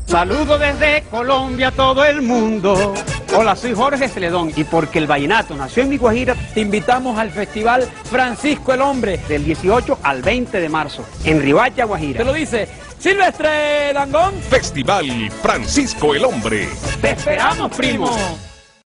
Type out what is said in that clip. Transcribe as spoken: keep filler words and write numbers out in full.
Saludo desde Colombia a todo el mundo. Hola, soy Jorge Celedón y porque el vallenato nació en mi Guajira, te invitamos al Festival Francisco el Hombre del dieciocho al veinte de marzo en Riohacha, Guajira. Te lo dice Silvestre Dangond. Festival Francisco el Hombre. ¡Te esperamos, primo!